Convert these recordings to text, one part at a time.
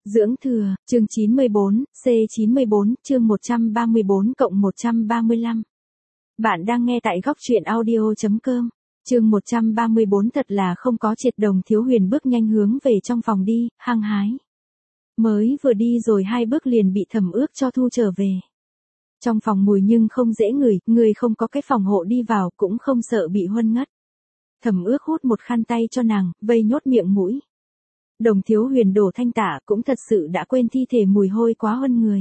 Dưỡng thừa, chương 94, C94, chương 134+135. Bạn đang nghe tại góc truyện audio.com. Chương 134 thật là không có triệt. Đồng Thiếu Huyền bước nhanh hướng về trong phòng đi, hăng hái. Mới vừa đi rồi 2 bước liền bị Thẩm Ước cho thu trở về. Trong phòng mùi nhưng không dễ ngửi, người không có cái phòng hộ đi vào cũng không sợ bị huân ngất. Thẩm Ước hút một khăn tay cho nàng, vây nhốt miệng mũi. Đồng Thiếu Huyền đổ thanh tả cũng thật sự đã quên thi thể mùi hôi quá huân người.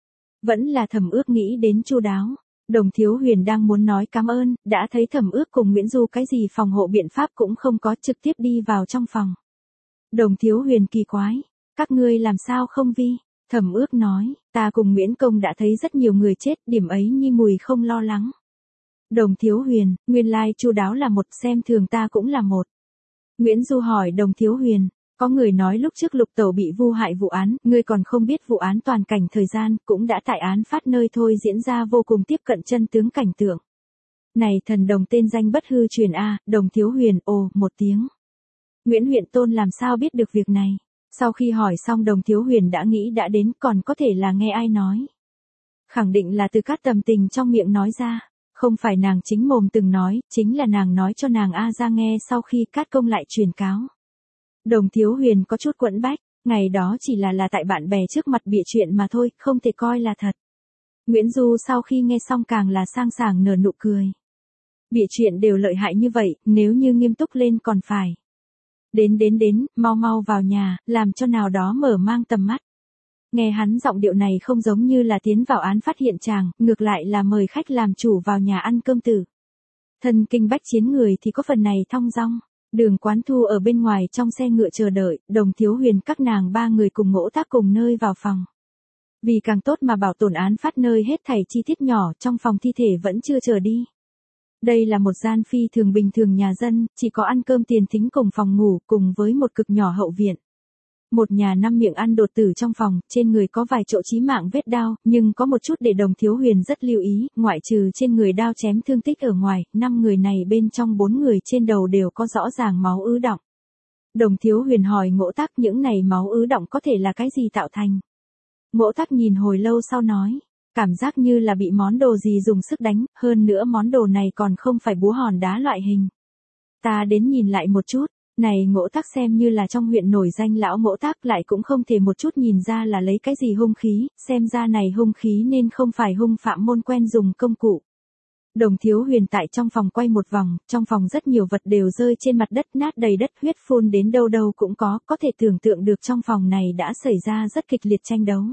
Vẫn là Thẩm Ước nghĩ đến chu đáo. Đồng Thiếu Huyền đang muốn nói cảm ơn, đã thấy Thẩm Ước cùng Nguyễn Du cái gì phòng hộ biện pháp cũng không có, trực tiếp đi vào trong phòng. Đồng Thiếu Huyền kỳ quái, các ngươi làm sao không vi? Thẩm Ước nói, ta cùng Nguyễn Công đã thấy rất nhiều người chết, điểm ấy nhi mùi không lo lắng. Đồng Thiếu Huyền, nguyên lai chu đáo là một, xem thường ta cũng là một. Nguyễn Du hỏi Đồng Thiếu Huyền, có người nói lúc trước Lục Tẩu bị vu hại vụ án, ngươi còn không biết vụ án toàn cảnh thời gian, cũng đã tại án phát nơi thôi diễn ra vô cùng tiếp cận chân tướng cảnh tượng. Này thần đồng tên danh bất hư truyền a. Đồng Thiếu Huyền ồ một tiếng. Nguyễn huyện tôn làm sao biết được việc này? Sau khi hỏi xong Đồng Thiếu Huyền đã nghĩ đã đến, còn có thể là nghe ai nói. Khẳng định là từ Cát Tầm Tình trong miệng nói ra, không phải nàng chính mồm từng nói, chính là nàng nói cho nàng A ra nghe sau khi Cát Công lại truyền cáo. Đồng Thiếu Huyền có chút quẫn bách, ngày đó chỉ là tại bạn bè trước mặt bịa chuyện mà thôi, không thể coi là thật. Nguyễn Du sau khi nghe xong càng là sang sảng nở nụ cười. Bịa chuyện đều lợi hại như vậy, nếu như nghiêm túc lên còn phải. Đến, mau vào nhà, làm cho nào đó mở mang tầm mắt. Nghe hắn giọng điệu này không giống như là tiến vào án phát hiện tràng, ngược lại là mời khách làm chủ vào nhà ăn cơm tử. Thân kinh bách chiến người thì có phần này thong dong. Đường Quán Thu ở bên ngoài trong xe ngựa chờ đợi, Đồng Thiếu Huyền các nàng 3 người cùng Ngỗ Tác cùng nơi vào phòng. Vì càng tốt mà bảo tồn án phát nơi hết thảy chi tiết nhỏ, trong phòng thi thể vẫn chưa chờ đi. Đây là một gian phi thường bình thường nhà dân, chỉ có ăn cơm tiền thính cùng phòng ngủ, cùng với một cực nhỏ hậu viện. Một nhà 5 miệng ăn đột tử trong phòng, trên người có vài chỗ chí mạng vết đao, nhưng có một chút để Đồng Thiếu Huyền rất lưu ý, ngoại trừ trên người đao chém thương tích ở ngoài, 5 người này bên trong 4 người trên đầu đều có rõ ràng máu ứ đọng. Đồng Thiếu Huyền hỏi Ngỗ Tác những này máu ứ đọng có thể là cái gì tạo thành. Ngỗ Tác nhìn hồi lâu sau nói, cảm giác như là bị món đồ gì dùng sức đánh, hơn nữa món đồ này còn không phải búa hòn đá loại hình. Ta đến nhìn lại một chút. Này Ngỗ Tác xem như là trong huyện nổi danh lão Ngỗ Tác lại cũng không thể một chút nhìn ra là lấy cái gì hung khí, xem ra này hung khí nên không phải hung phạm môn quen dùng công cụ. Đồng Thiếu Huyền tại trong phòng quay một vòng, trong phòng rất nhiều vật đều rơi trên mặt đất nát đầy đất, huyết phun đến đâu đâu cũng có thể tưởng tượng được trong phòng này đã xảy ra rất kịch liệt tranh đấu.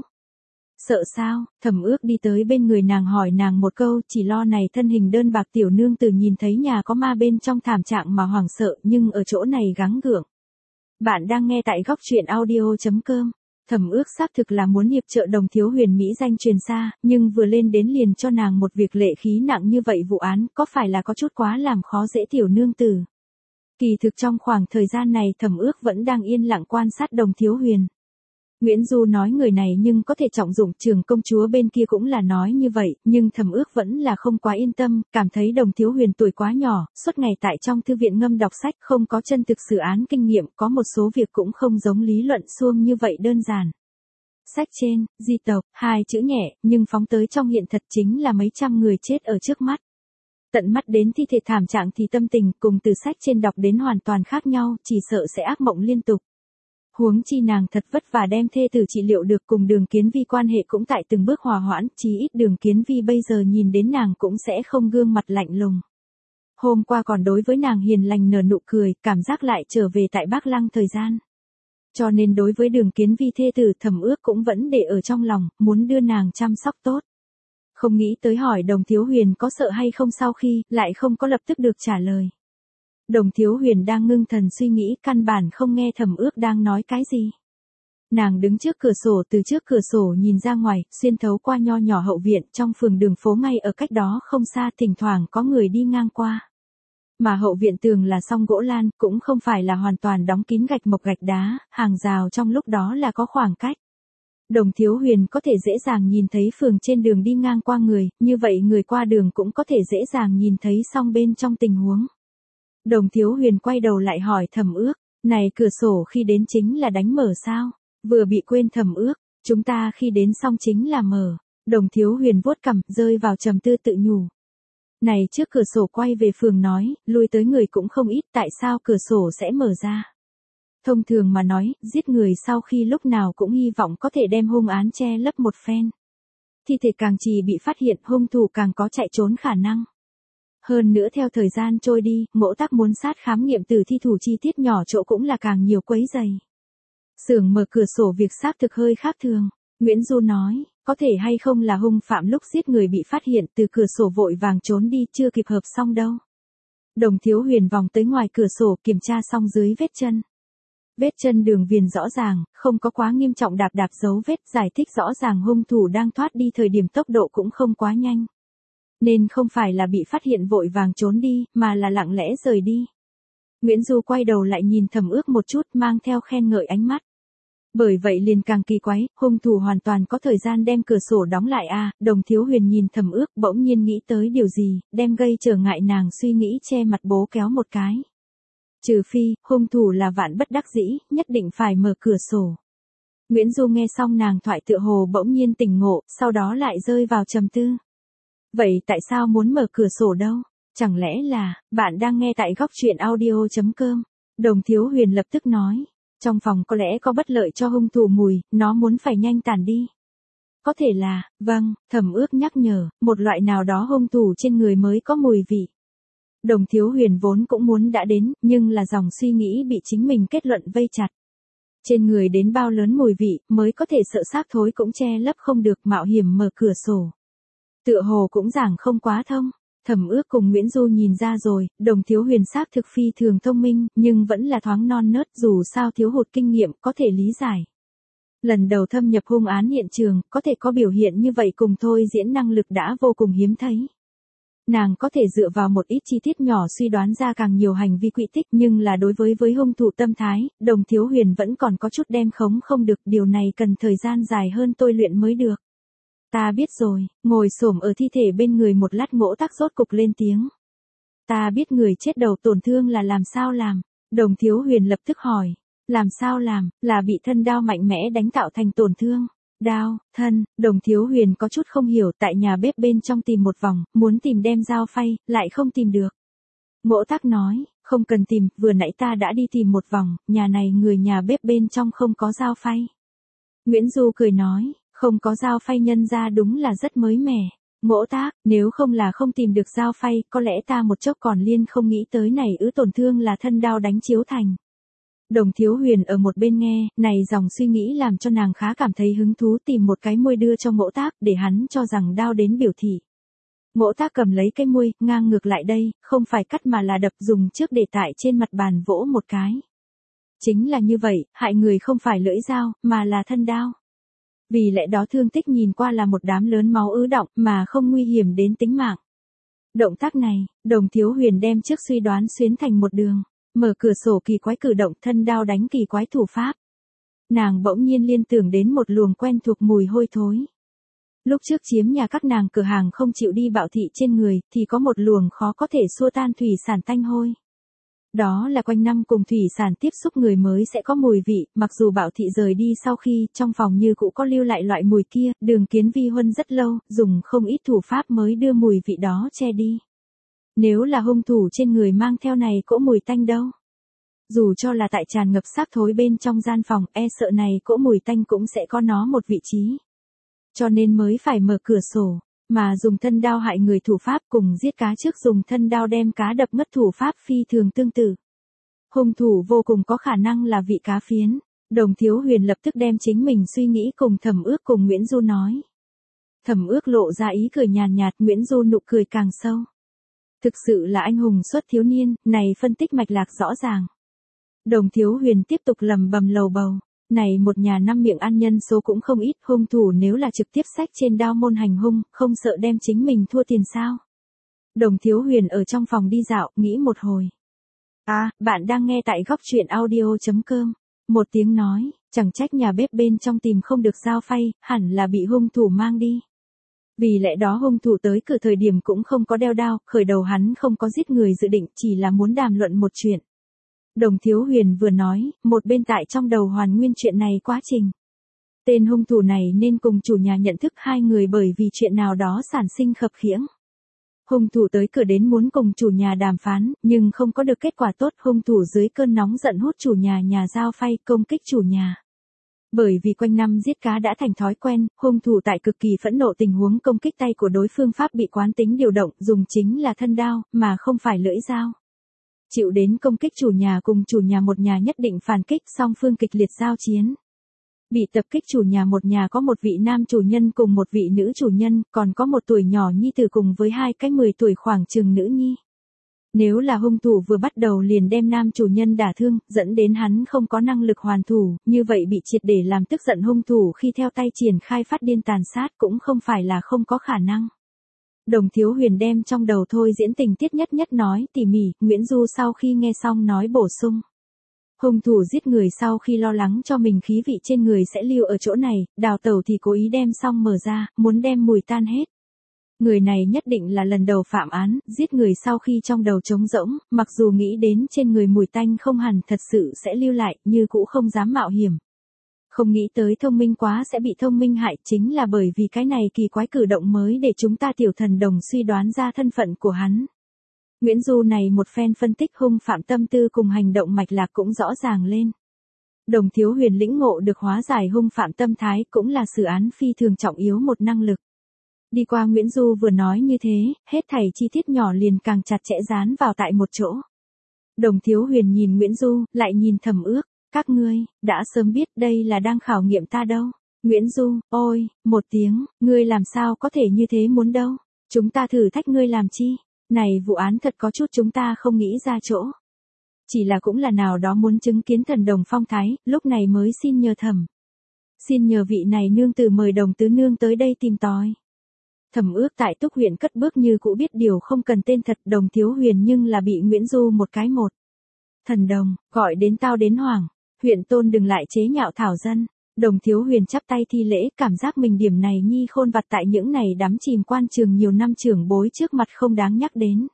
Sợ sao? Thẩm Ước đi tới bên người nàng hỏi nàng một câu, chỉ lo này thân hình đơn bạc tiểu nương tử nhìn thấy nhà có ma bên trong thảm trạng mà hoảng sợ, nhưng ở chỗ này gắng gượng. Bạn đang nghe tại góc truyện audio.com. Thẩm Ước xác thực là muốn hiệp trợ Đồng Thiếu Huyền mỹ danh truyền xa, nhưng vừa lên đến liền cho nàng một việc lệ khí nặng như vậy vụ án, có phải là có chút quá làm khó dễ tiểu nương tử. Kỳ thực trong khoảng thời gian này Thẩm Ước vẫn đang yên lặng quan sát Đồng Thiếu Huyền. Nguyễn Du nói người này nhưng có thể trọng dụng, Trường công chúa bên kia cũng là nói như vậy, nhưng Thẩm Ước vẫn là không quá yên tâm, cảm thấy Đồng Thiếu Huyền tuổi quá nhỏ, suốt ngày tại trong thư viện ngâm đọc sách, không có chân thực xử án kinh nghiệm, có một số việc cũng không giống lý luận suông như vậy đơn giản. Sách trên, di tộc, 2 chữ nhẹ, nhưng phóng tới trong hiện thật chính là mấy trăm người chết ở trước mắt. Tận mắt đến thi thể thảm trạng thì tâm tình cùng từ sách trên đọc đến hoàn toàn khác nhau, chỉ sợ sẽ ác mộng liên tục. Huống chi nàng thật vất vả đem thê tử trị liệu được, cùng Đường Kiến Vi quan hệ cũng tại từng bước hòa hoãn, chí ít Đường Kiến Vi bây giờ nhìn đến nàng cũng sẽ không gương mặt lạnh lùng. Hôm qua còn đối với nàng hiền lành nở nụ cười, cảm giác lại trở về tại Bác Lăng thời gian. Cho nên đối với Đường Kiến Vi thê tử Thẩm Ước cũng vẫn để ở trong lòng, muốn đưa nàng chăm sóc tốt. Không nghĩ tới hỏi Đồng Thiếu Huyền có sợ hay không, sau khi, lại không có lập tức được trả lời. Đồng Thiếu Huyền đang ngưng thần suy nghĩ, căn bản không nghe Thẩm Ước đang nói cái gì. Nàng đứng trước cửa sổ, từ trước cửa sổ nhìn ra ngoài, xuyên thấu qua nho nhỏ hậu viện, trong phường đường phố ngay ở cách đó không xa, thỉnh thoảng có người đi ngang qua. Mà hậu viện tường là song gỗ lan, cũng không phải là hoàn toàn đóng kín gạch mộc gạch đá, hàng rào trong lúc đó là có khoảng cách. Đồng Thiếu Huyền có thể dễ dàng nhìn thấy phường trên đường đi ngang qua người, như vậy người qua đường cũng có thể dễ dàng nhìn thấy song bên trong tình huống. Đồng Thiếu Huyền quay đầu lại hỏi Thẩm Ước, này cửa sổ khi đến chính là đánh mở sao? Vừa bị quên thầm ước, chúng ta khi đến xong chính là mở. Đồng Thiếu Huyền vuốt cằm, rơi vào trầm tư tự nhủ. Này trước cửa sổ quay về phường nói, lui tới người cũng không ít, tại sao cửa sổ sẽ mở ra? Thông thường mà nói, giết người sau khi lúc nào cũng hy vọng có thể đem hung án che lấp một phen. Thi thể càng trì bị phát hiện, hung thủ càng có chạy trốn khả năng. Hơn nữa theo thời gian trôi đi, Ngỗ Tác muốn sát khám nghiệm tử thi thủ chi tiết nhỏ chỗ cũng là càng nhiều quấy dày. Xưởng mở cửa sổ việc xác thực hơi khác thường. Nguyễn Du nói, có thể hay không là hung phạm lúc giết người bị phát hiện từ cửa sổ vội vàng trốn đi chưa kịp hợp xong đâu. Đồng Thiếu Huyền vòng tới ngoài cửa sổ kiểm tra xong dưới vết chân. Vết chân đường viền rõ ràng, không có quá nghiêm trọng đạp dấu vết, giải thích rõ ràng hung thủ đang thoát đi thời điểm tốc độ cũng không quá nhanh. Nên không phải là bị phát hiện vội vàng trốn đi, mà là lặng lẽ rời đi. Nguyễn Du quay đầu lại nhìn Thẩm Ước một chút mang theo khen ngợi ánh mắt. Bởi vậy liền càng kỳ quái, hung thủ hoàn toàn có thời gian đem cửa sổ đóng lại à, Đồng Thiếu Huyền nhìn Thẩm Ước bỗng nhiên nghĩ tới điều gì, đem gây trở ngại nàng suy nghĩ che mặt bố kéo một cái. Trừ phi, hung thủ là vạn bất đắc dĩ, nhất định phải mở cửa sổ. Nguyễn Du nghe xong nàng thoại tựa hồ bỗng nhiên tỉnh ngộ, sau đó lại rơi vào trầm tư. Vậy tại sao muốn mở cửa sổ đâu? Chẳng lẽ là, bạn đang nghe tại góc truyện audio.com? Đồng Thiếu Huyền lập tức nói. Trong phòng có lẽ có bất lợi cho hung thủ mùi, nó muốn phải nhanh tản đi. Có thể là, vâng, Thẩm Ước nhắc nhở, một loại nào đó hung thủ trên người mới có mùi vị. Đồng Thiếu Huyền vốn cũng muốn đã đến, nhưng là dòng suy nghĩ bị chính mình kết luận vây chặt. Trên người đến bao lớn mùi vị, mới có thể sợ xác thối cũng che lấp không được, mạo hiểm mở cửa sổ. Tựa hồ cũng giảng không quá thông. Thẩm Ước cùng Nguyễn Du nhìn ra rồi, Đồng Thiếu Huyền xác thực phi thường thông minh, nhưng vẫn là thoáng non nớt, dù sao thiếu hụt kinh nghiệm, có thể lý giải. Lần đầu thâm nhập hung án hiện trường, có thể có biểu hiện như vậy cùng thôi diễn năng lực đã vô cùng hiếm thấy. Nàng có thể dựa vào một ít chi tiết nhỏ suy đoán ra càng nhiều hành vi quỹ tích, nhưng là đối với hung thủ tâm thái, Đồng Thiếu Huyền vẫn còn có chút đem khống không được, điều này cần thời gian dài hơn tôi luyện mới được. Ta biết rồi, ngồi xổm ở thi thể bên người một lát Ngỗ Tác rốt cục lên tiếng. Ta biết người chết đầu tổn thương là làm sao làm. Đồng Thiếu Huyền lập tức hỏi. Làm sao làm, là bị thân đao mạnh mẽ đánh tạo thành tổn thương. Đao, thân, Đồng Thiếu Huyền có chút không hiểu, tại nhà bếp bên trong tìm một vòng, muốn tìm đem dao phay, lại không tìm được. Ngỗ Tác nói, không cần tìm, vừa nãy ta đã đi tìm một vòng, nhà này người nhà bếp bên trong không có dao phay. Nguyễn Du cười nói. Không có dao phay nhân ra đúng là rất mới mẻ. Ngỗ Tác, nếu không là không tìm được dao phay, có lẽ ta một chốc còn liên không nghĩ tới này tổn thương là thân đao đánh chiếu thành. Đồng Thiếu Huyền ở một bên nghe, này dòng suy nghĩ làm cho nàng khá cảm thấy hứng thú, tìm một cái muôi đưa cho Ngỗ Tác, để hắn cho rằng đao đến biểu thị. Ngỗ Tác cầm lấy cái muôi, ngang ngược lại đây, không phải cắt mà là đập, dùng trước để tại trên mặt bàn vỗ một cái. Chính là như vậy, hại người không phải lưỡi dao, mà là thân đao. Vì lẽ đó thương tích nhìn qua là một đám lớn máu ứ đọng, mà không nguy hiểm đến tính mạng. Động tác này, Đồng Thiếu Huyền đem trước suy đoán xuyến thành một đường. Mở cửa sổ kỳ quái cử động, thân đao đánh kỳ quái thủ pháp. Nàng bỗng nhiên liên tưởng đến một luồng quen thuộc mùi hôi thối. Lúc trước chiếm nhà các nàng cửa hàng không chịu đi Bạo Thị trên người, thì có một luồng khó có thể xua tan thủy sản tanh hôi. Đó là quanh năm cùng thủy sản tiếp xúc người mới sẽ có mùi vị, mặc dù Bạo Thị rời đi sau khi, trong phòng như cũ có lưu lại loại mùi kia, Đường Kiến Vi huân rất lâu, dùng không ít thủ pháp mới đưa mùi vị đó che đi. Nếu là hung thủ trên người mang theo này cỗ mùi tanh đâu. Dù cho là tại tràn ngập xác thối bên trong gian phòng, e sợ này cỗ mùi tanh cũng sẽ có nó một vị trí. Cho nên mới phải mở cửa sổ. Mà dùng thân đao hại người thủ pháp cùng giết cá trước dùng thân đao đem cá đập mất thủ pháp phi thường tương tự. Hung thủ vô cùng có khả năng là vị cá phiến. Đồng Thiếu Huyền lập tức đem chính mình suy nghĩ cùng Thẩm Ước cùng Nguyễn Du nói. Thẩm Ước lộ ra ý cười nhàn nhạt, Nguyễn Du nụ cười càng sâu. Thực sự là anh hùng xuất thiếu niên, này phân tích mạch lạc rõ ràng. Đồng Thiếu Huyền tiếp tục lầm bầm lầu bầu. Này một nhà năm miệng ăn nhân số cũng không ít, hung thủ nếu là trực tiếp xách trên đao môn hành hung, không sợ đem chính mình thua tiền sao. Đồng Thiếu Huyền ở trong phòng đi dạo, nghĩ một hồi. Bạn đang nghe tại góc truyện audio.com. Một tiếng nói, chẳng trách nhà bếp bên trong tìm không được dao phay, hẳn là bị hung thủ mang đi. Vì lẽ đó hung thủ tới cửa thời điểm cũng không có đeo đao, khởi đầu hắn không có giết người dự định, chỉ là muốn đàm luận một chuyện. Đồng Thiếu Huyền vừa nói, một bên tại trong đầu hoàn nguyên chuyện này quá trình. Tên hung thủ này nên cùng chủ nhà nhận thức hai người bởi vì chuyện nào đó sản sinh khập khiễng. Hung thủ tới cửa đến muốn cùng chủ nhà đàm phán, nhưng không có được kết quả tốt. Hung thủ dưới cơn nóng giận hút chủ nhà dao phay công kích chủ nhà. Bởi vì quanh năm giết cá đã thành thói quen, hung thủ tại cực kỳ phẫn nộ tình huống công kích tay của đối phương pháp bị quán tính điều động, dùng chính là thân đao, mà không phải lưỡi dao. Chịu đến công kích chủ nhà cùng chủ nhà một nhà nhất định phản kích, song phương kịch liệt giao chiến. Bị tập kích chủ nhà một nhà có một vị nam chủ nhân cùng một vị nữ chủ nhân, còn có một tuổi nhỏ nhi tử cùng với hai cái 10 tuổi khoảng chừng nữ nhi. Nếu là hung thủ vừa bắt đầu liền đem nam chủ nhân đả thương, dẫn đến hắn không có năng lực hoàn thủ, như vậy bị triệt để làm tức giận hung thủ khi theo tay triển khai phát điên tàn sát cũng không phải là không có khả năng. Đồng Thiếu Huyền đem trong đầu thôi diễn tình tiết nhất nói tỉ mỉ, Nguyễn Du sau khi nghe xong nói bổ sung. Hung thủ giết người sau khi lo lắng cho mình khí vị trên người sẽ lưu ở chỗ này, đào tẩu thì cố ý đem xong mở ra, muốn đem mùi tan hết. Người này nhất định là lần đầu phạm án, giết người sau khi trong đầu trống rỗng, mặc dù nghĩ đến trên người mùi tanh không hẳn thật sự sẽ lưu lại, như cũ không dám mạo hiểm. Không nghĩ tới thông minh quá sẽ bị thông minh hại, chính là bởi vì cái này kỳ quái cử động mới để chúng ta tiểu thần đồng suy đoán ra thân phận của hắn. Nguyễn Du này một phen phân tích hung phạm tâm tư cùng hành động mạch lạc cũng rõ ràng lên. Đồng Thiếu Huyền lĩnh ngộ được hóa giải hung phạm tâm thái cũng là xử án phi thường trọng yếu một năng lực. Đi qua Nguyễn Du vừa nói như thế, hết thảy chi tiết nhỏ liền càng chặt chẽ dán vào tại một chỗ. Đồng Thiếu Huyền nhìn Nguyễn Du, lại nhìn Thẩm Ước, các ngươi, đã sớm biết đây là đang khảo nghiệm ta đâu. Nguyễn Du, ôi, một tiếng, ngươi làm sao có thể như thế muốn đâu, chúng ta thử thách ngươi làm chi, này vụ án thật có chút chúng ta không nghĩ ra chỗ. Chỉ là cũng là nào đó muốn chứng kiến thần đồng phong thái, lúc này mới xin nhờ Thẩm. Xin nhờ vị này nương tử mời Đồng tứ nương tới đây tìm tòi. Thẩm Ước tại Túc huyện cất bước như cũ biết điều không cần tên thật Đồng Thiếu Huyền nhưng là bị Nguyễn Du một cái một. Thần đồng, gọi đến tao đến hoàng, huyện tôn đừng lại chế nhạo thảo dân. Đồng Thiếu Huyền chắp tay thi lễ, cảm giác mình điểm này nhi khôn vặt tại những này đắm chìm quan trường nhiều năm trưởng bối trước mặt không đáng nhắc đến.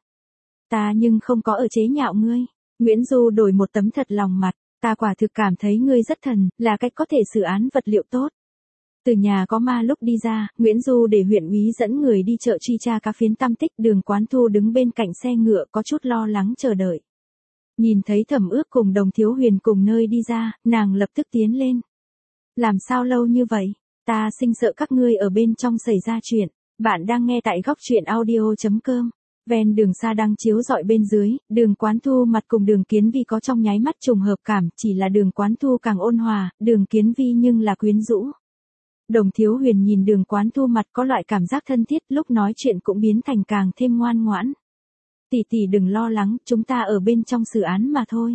Ta nhưng không có ở chế nhạo ngươi. Nguyễn Du đổi một tấm thật lòng mặt, ta quả thực cảm thấy ngươi rất thần, là cách có thể xử án vật liệu tốt. Từ nhà có ma lúc đi ra, Nguyễn Du để huyện úy dẫn người đi chợ truy tra cá phiến tăm tích. Đường Quán Thu đứng bên cạnh xe ngựa có chút lo lắng chờ đợi. Nhìn thấy Thẩm Ước cùng Đồng Thiếu Huyền cùng nơi đi ra, nàng lập tức tiến lên. Làm sao lâu như vậy? Ta sinh sợ các ngươi ở bên trong xảy ra chuyện. Bạn đang nghe tại góc truyện audio.com. Ven đường xa đang chiếu rọi bên dưới, Đường Quán Thu mặt cùng Đường Kiến Vi có trong nháy mắt trùng hợp cảm, chỉ là Đường Quán Thu càng ôn hòa, Đường Kiến Vi nhưng là quyến rũ. Đồng Thiếu Huyền nhìn Đường Quán Thu mặt có loại cảm giác thân thiết, lúc nói chuyện cũng biến thành càng thêm ngoan ngoãn. Tỷ tỷ đừng lo lắng, chúng ta ở bên trong xử án mà thôi.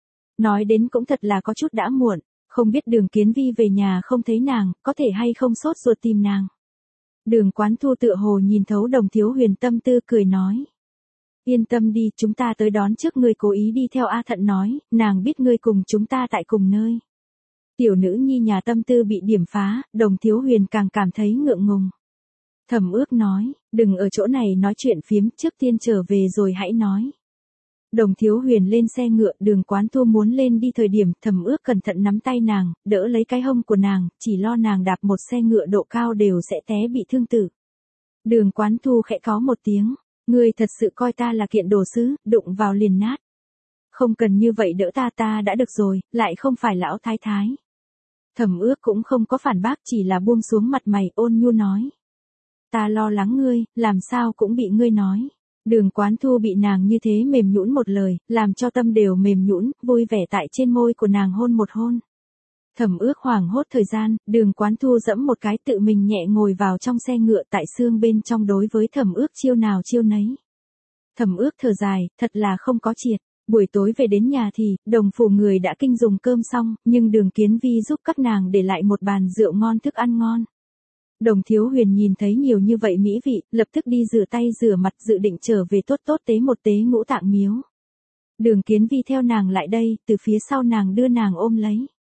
Nói đến cũng thật là có chút đã muộn, không biết Đường Kiến Vi về nhà không thấy nàng, có thể hay không sốt ruột tìm nàng. Đường Quán Thu tựa hồ nhìn thấu Đồng Thiếu Huyền tâm tư cười nói. Yên tâm đi, chúng ta tới đón trước, ngươi cố ý đi theo A Thận nói, nàng biết ngươi cùng chúng ta tại cùng nơi. Tiểu nữ nhi nhà tâm tư bị điểm phá, Đồng Thiếu Huyền càng cảm thấy ngượng ngùng. Thẩm Ước nói, đừng ở chỗ này nói chuyện phiếm, trước tiên trở về rồi hãy nói. Đồng Thiếu Huyền lên xe ngựa, Đường Quán Thu muốn lên đi thời điểm, Thẩm Ước cẩn thận nắm tay nàng, đỡ lấy cái hông của nàng, chỉ lo nàng đạp một xe ngựa độ cao đều sẽ té bị thương tử. Đường Quán Thu khẽ có một tiếng, ngươi thật sự coi ta là kiện đồ sứ, đụng vào liền nát. Không cần như vậy đỡ ta đã được rồi, lại không phải lão thái thái. Thẩm Ước cũng không có phản bác, chỉ là buông xuống mặt mày ôn nhu nói. Ta lo lắng ngươi, làm sao cũng bị ngươi nói. Đường Quán Thu bị nàng như thế mềm nhũn một lời, làm cho tâm đều mềm nhũn, vui vẻ tại trên môi của nàng hôn một hôn. Thẩm Ước hoảng hốt thời gian, Đường Quán Thu dẫm một cái tự mình nhẹ ngồi vào trong xe ngựa tại xương bên trong đối với Thẩm Ước chiêu nào chiêu nấy. Thẩm Ước thở dài, thật là không có triệt. Buổi tối về đến nhà thì, Đồng phủ người đã kinh dùng cơm xong, nhưng Đường Kiến Vi giúp các nàng để lại một bàn rượu ngon thức ăn ngon. Đồng Thiếu Huyền nhìn thấy nhiều như vậy mỹ vị, lập tức đi rửa tay rửa mặt dự định trở về tốt tốt tế một tế Ngũ Tạng Miếu. Đường Kiến Vi theo nàng lại đây, từ phía sau nàng đưa nàng ôm lấy.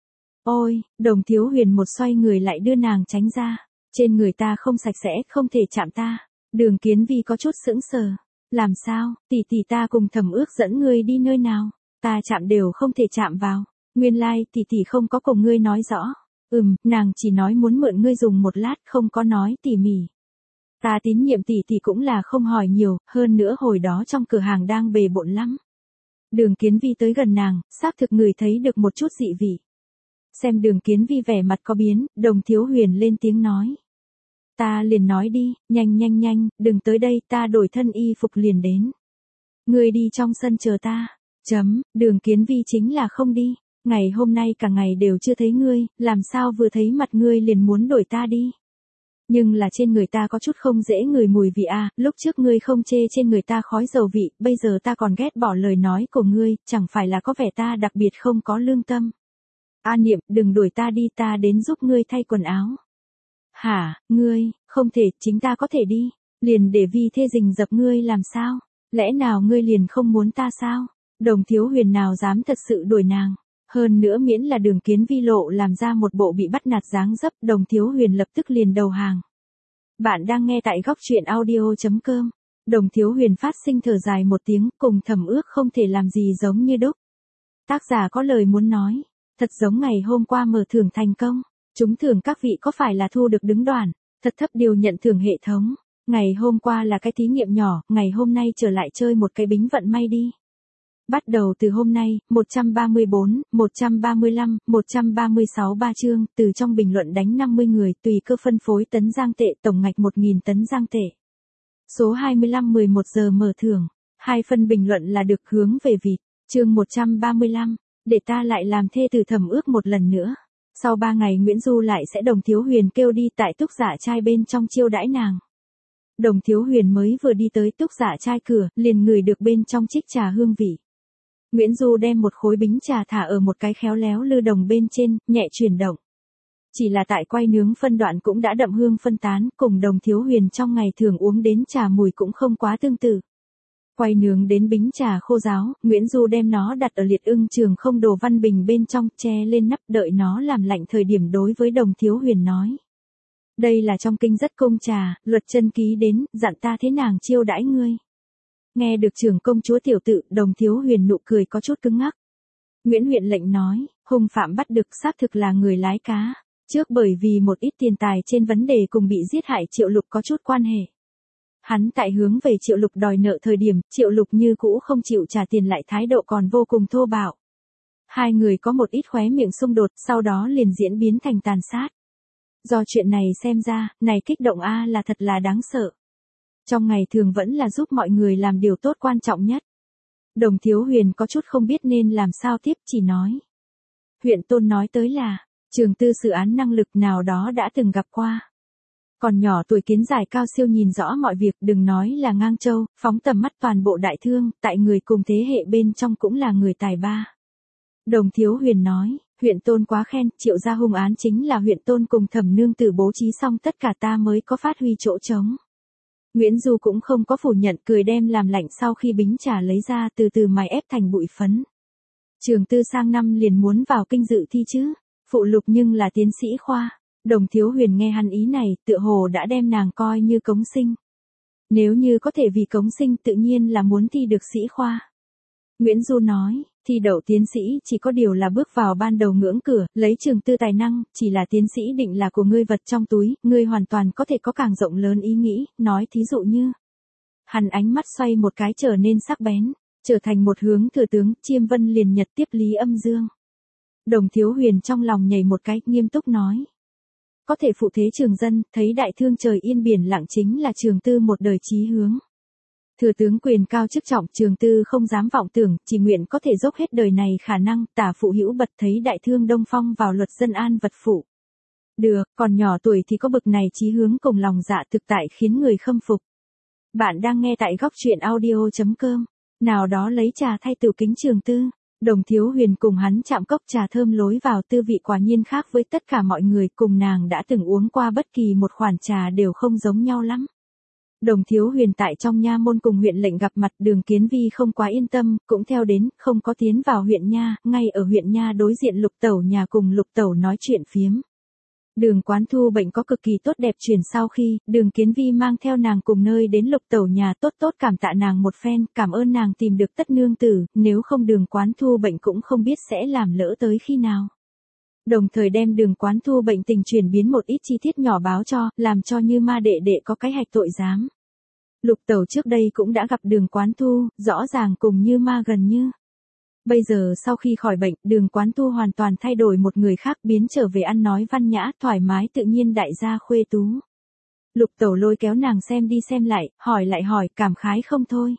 Ôi, Đồng Thiếu Huyền một xoay người lại đưa nàng tránh ra. Trên người ta không sạch sẽ, không thể chạm ta. Đường Kiến Vi có chút sững sờ. Làm sao, tỷ tỷ ta cùng Thẩm Ước dẫn ngươi đi nơi nào? Ta chạm đều không thể chạm vào. Nguyên lai tỷ tỷ không có cùng ngươi nói rõ. Nàng chỉ nói muốn mượn ngươi dùng một lát, không có nói tỉ mỉ. Ta tín nhiệm tỷ tỷ cũng là không hỏi nhiều, hơn nữa hồi đó trong cửa hàng đang bề bộn lắm. Đường Kiến Vi tới gần nàng, xác thực người thấy được một chút dị vị. Xem Đường Kiến Vi vẻ mặt có biến, Đồng Thiếu Huyền lên tiếng nói. Ta liền nói đi, nhanh, đừng tới đây, ta đổi thân y phục liền đến. Ngươi đi trong sân chờ ta. Đường Kiến Vi chính là không đi. Ngày hôm nay cả ngày đều chưa thấy ngươi, làm sao vừa thấy mặt ngươi liền muốn đổi ta đi. Nhưng là trên người ta có chút không dễ ngửi mùi vị à, lúc trước ngươi không chê trên người ta khói dầu vị, bây giờ ta còn ghét bỏ lời nói của ngươi, chẳng phải là có vẻ ta đặc biệt không có lương tâm. A Niệm, đừng đuổi ta đi, ta đến giúp ngươi thay quần áo. Hả, ngươi, không thể, chính ta có thể đi, liền để Vi thê rình dập ngươi làm sao, lẽ nào ngươi liền không muốn ta sao? Đồng Thiếu Huyền nào dám thật sự đuổi nàng. Hơn nữa miễn là Đường Kiến Vi lộ làm ra một bộ bị bắt nạt dáng dấp, Đồng Thiếu Huyền lập tức liền đầu hàng. Bạn đang nghe tại góc truyện audio.com. Đồng Thiếu Huyền phát sinh thở dài một tiếng, cùng Thẩm Ước không thể làm gì giống như đúc. Tác giả có lời muốn nói, thật giống ngày hôm qua mở thưởng thành công, trúng thưởng các vị có phải là thu được đứng đoàn, thật thấp điều nhận thưởng hệ thống. Ngày hôm qua là cái thí nghiệm nhỏ, ngày hôm nay trở lại chơi một cái bính vận may đi. Bắt đầu từ hôm nay, 134, 135, 136 ba chương, từ trong bình luận đánh 50 người, tùy cơ phân phối tấn giang tệ, tổng ngạch 1.000 tấn giang tệ. Số 25 11 giờ mở thưởng, 2 phân bình luận là được hướng về vịt, chương 135, để ta lại làm thê tử Thẩm Ước một lần nữa. Sau 3 ngày Nguyễn Du lại sẽ Đồng Thiếu Huyền kêu đi tại túc giả trai bên trong chiêu đãi nàng. Đồng Thiếu Huyền mới vừa đi tới túc giả trai cửa, liền ngửi được bên trong trích trà hương vị. Nguyễn Du đem một khối bính trà thả ở một cái khéo léo lư đồng bên trên, nhẹ chuyển động. Chỉ là tại quay nướng phân đoạn cũng đã đậm hương phân tán, cùng Đồng Thiếu Huyền trong ngày thường uống đến trà mùi cũng không quá tương tự. Quay nướng đến bính trà khô ráo, Nguyễn Du đem nó đặt ở liệt ưng trường không đồ văn bình bên trong, che lên nắp đợi nó làm lạnh thời điểm đối với Đồng Thiếu Huyền nói. Đây là trong kinh rất công trà, luật chân ký đến, dặn ta thế nàng chiêu đãi ngươi. Nghe được trưởng công chúa tiểu tự, Đồng Thiếu Huyền nụ cười có chút cứng ngắc. Nguyễn huyện lệnh nói, hung phạm bắt được xác thực là người lái cá, trước bởi vì một ít tiền tài trên vấn đề cùng bị giết hại Triệu Lục có chút quan hệ. Hắn tại hướng về Triệu Lục đòi nợ thời điểm, Triệu Lục như cũ không chịu trả tiền lại thái độ còn vô cùng thô bạo. Hai người có một ít khóe miệng xung đột, sau đó liền diễn biến thành tàn sát. Do chuyện này xem ra, này kích động a là thật là đáng sợ. Trong ngày thường vẫn là giúp mọi người làm điều tốt quan trọng nhất. Đồng Thiếu Huyền có chút không biết nên làm sao tiếp, chỉ nói. Huyện Tôn nói tới là, trường tư dự án năng lực nào đó đã từng gặp qua. Còn nhỏ tuổi kiến giải cao siêu nhìn rõ mọi việc, đừng nói là ngang châu, phóng tầm mắt toàn bộ đại thương, tại người cùng thế hệ bên trong cũng là người tài ba. Đồng Thiếu Huyền nói, huyện Tôn quá khen, Triệu gia hung án chính là huyện Tôn cùng Thẩm nương tử bố trí xong tất cả ta mới có phát huy chỗ trống. Nguyễn Du cũng không có phủ nhận, cười đem làm lạnh sau khi bính trà lấy ra từ từ mài ép thành bụi phấn. Trường tư sang năm liền muốn vào kinh dự thi chứ, phụ lục nhưng là tiến sĩ khoa. Đồng Thiếu Huyền nghe hắn ý này, tựa hồ đã đem nàng coi như cống sinh. Nếu như có thể vì cống sinh tự nhiên là muốn thi được sĩ khoa. Nguyễn Du nói, thi đậu tiến sĩ chỉ có điều là bước vào ban đầu ngưỡng cửa, lấy trường tư tài năng, chỉ là tiến sĩ định là của ngươi vật trong túi, ngươi hoàn toàn có thể có càng rộng lớn ý nghĩ, nói thí dụ như. Hắn ánh mắt xoay một cái trở nên sắc bén, trở thành một hướng thừa tướng, Chiêm Vân liền nhật tiếp Lý Âm Dương. Đồng Thiếu Huyền trong lòng nhảy một cái, nghiêm túc nói. Có thể phụ thế trường dân, thấy đại thương trời yên biển lặng chính là trường tư một đời chí hướng. Thừa tướng quyền cao chức trọng, trường tư không dám vọng tưởng, chỉ nguyện có thể dốc hết đời này khả năng, tả phụ hữu bật thấy đại thương Đông Phong vào luật dân an vật phụ. Được, còn nhỏ tuổi thì có bực này chí hướng cùng lòng dạ thực tại khiến người khâm phục. Bạn đang nghe tại góc truyện audio.com, nào đó lấy trà thay tửu kính trường tư. Đồng Thiếu Huyền cùng hắn chạm cốc trà thơm lối vào tư vị quả nhiên khác với tất cả mọi người, cùng nàng đã từng uống qua bất kỳ một khoản trà đều không giống nhau lắm. Đồng Thiếu Huyền tại trong nha môn cùng huyện lệnh gặp mặt, Đường Kiến Vi không quá yên tâm, cũng theo đến, không có tiến vào huyện nha, ngay ở huyện nha đối diện Lục Tẩu nhà cùng Lục Tẩu nói chuyện phiếm. Đường Quán Thu bệnh có cực kỳ tốt đẹp chuyển sau khi, Đường Kiến Vi mang theo nàng cùng nơi đến Lục Tẩu nhà tốt tốt cảm tạ nàng một phen, cảm ơn nàng tìm được tất nương tử, nếu không Đường Quán Thu bệnh cũng không biết sẽ làm lỡ tới khi nào. Đồng thời đem Đường Quán Thu bệnh tình chuyển biến một ít chi tiết nhỏ báo cho, làm cho Như Ma đệ đệ có cái hạch tội giám. Lục Tẩu trước đây cũng đã gặp Đường Quán Thu, rõ ràng cùng Như Ma gần như. Bây giờ sau khi khỏi bệnh, Đường Quán Thu hoàn toàn thay đổi một người khác, biến trở về ăn nói văn nhã, thoải mái tự nhiên đại gia khuê tú. Lục Tẩu lôi kéo nàng xem đi xem lại, hỏi, cảm khái không thôi.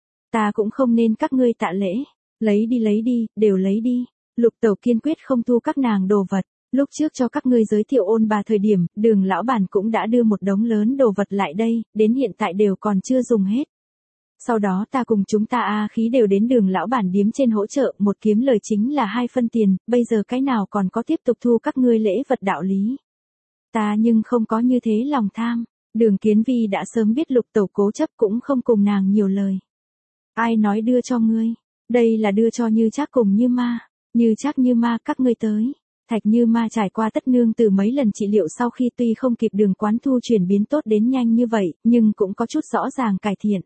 Ta cũng không nên các ngươi tạ lễ, lấy đi, đều lấy đi. Lục Tẩu kiên quyết không thu các nàng đồ vật. Lúc trước cho các ngươi giới thiệu ôn bà thời điểm, Đường lão bản cũng đã đưa một đống lớn đồ vật lại đây, đến hiện tại đều còn chưa dùng hết. Sau đó ta cùng chúng ta khí đều đến Đường lão bản điếm trên hỗ trợ, một kiếm lời chính là 2 phân tiền, bây giờ cái nào còn có tiếp tục thu các ngươi lễ vật đạo lý. Ta nhưng không có như thế lòng tham. Đường Kiến Vi đã sớm biết Lục Tẩu cố chấp cũng không cùng nàng nhiều lời. Ai nói đưa cho ngươi? Đây là đưa cho Như Trác cùng Như Ma. Như Trác Như Ma các ngươi tới. Thạch Như Ma trải qua tất nương từ mấy lần trị liệu sau khi tuy không kịp Đường Quán Thu chuyển biến tốt đến nhanh như vậy, nhưng cũng có chút rõ ràng cải thiện.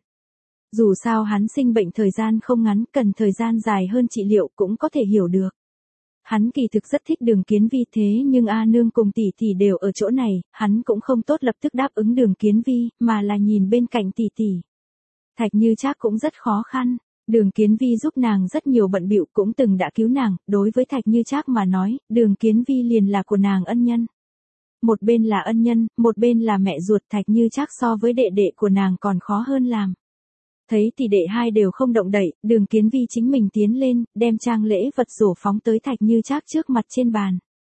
Dù sao hắn sinh bệnh thời gian không ngắn, cần thời gian dài hơn trị liệu cũng có thể hiểu được. Hắn kỳ thực rất thích Đường Kiến Vi thế nhưng A nương cùng tỷ tỷ đều ở chỗ này, hắn cũng không tốt lập tức đáp ứng Đường Kiến Vi, mà là nhìn bên cạnh tỷ tỷ. Thạch Như Trác cũng rất khó khăn, Đường Kiến Vi giúp nàng rất nhiều bận bịu cũng từng đã cứu nàng, đối với Thạch Như Trác mà nói, Đường Kiến Vi liền là của nàng ân nhân. Một bên là ân nhân, một bên là mẹ ruột, Thạch Như Trác so với đệ đệ của nàng còn khó hơn làm. Thấy tỷ đệ hai đều không động đậy, Đường Kiến Vi chính mình tiến lên, đem trang lễ vật rổ phóng tới Thạch Như Trác trước mặt trên bàn.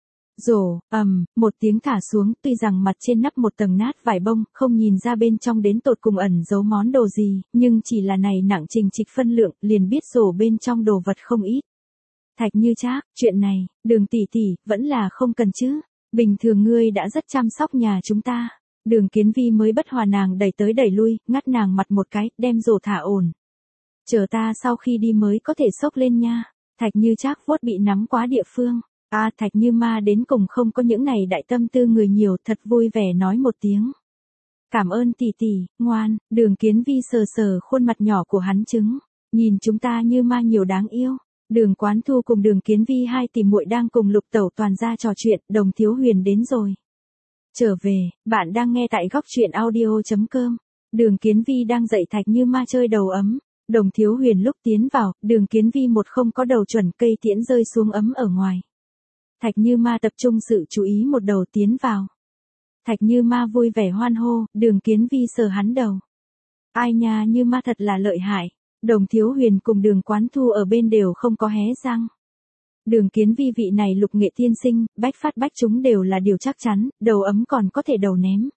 Rổ, một tiếng thả xuống, tuy rằng mặt trên nắp một tầng nát vải bông, không nhìn ra bên trong đến tột cùng ẩn giấu món đồ gì, nhưng chỉ là này nặng trình trịch phân lượng, liền biết rổ bên trong đồ vật không ít. Thạch Như Trác, chuyện này, Đường tỷ tỷ, vẫn là không cần chứ, bình thường ngươi đã rất chăm sóc nhà chúng ta. Đường Kiến Vi mới bất hòa nàng đẩy tới đẩy lui, ngắt nàng mặt một cái, đem rổ thả ổn. Chờ ta sau khi đi mới có thể xốc lên nha. Thạch Như Trác vuốt bị nắm quá địa phương. Thạch Như Ma đến cùng không có những này đại tâm tư người nhiều, thật vui vẻ nói một tiếng. Cảm ơn tỷ tỷ, ngoan. Đường Kiến Vi sờ sờ khuôn mặt nhỏ của hắn trứng. Nhìn chúng ta Như Ma nhiều đáng yêu. Đường Quán Thu cùng Đường Kiến Vi hai tỷ muội đang cùng Lục Tẩu toàn gia trò chuyện, Đồng Thiếu Huyền đến rồi. Trở về, bạn đang nghe tại góc truyện audio.com. Đường Kiến Vi đang dạy Thạch Như Ma chơi đầu ấm. Đồng Thiếu Huyền lúc tiến vào, Đường Kiến Vi một không có đầu chuẩn, cây tiễn rơi xuống ấm ở ngoài. Thạch Như Ma tập trung sự chú ý một đầu tiến vào. Thạch Như Ma vui vẻ hoan hô, Đường Kiến Vi sờ hắn đầu. Ai nha, Như Ma thật là lợi hại. Đồng Thiếu Huyền cùng Đường Quán Thu ở bên đều không có hé răng. Đường Kiến Vi vị này lục nghệ tiên sinh, bách phát bách chúng đều là điều chắc chắn, đầu ấm còn có thể đầu ném.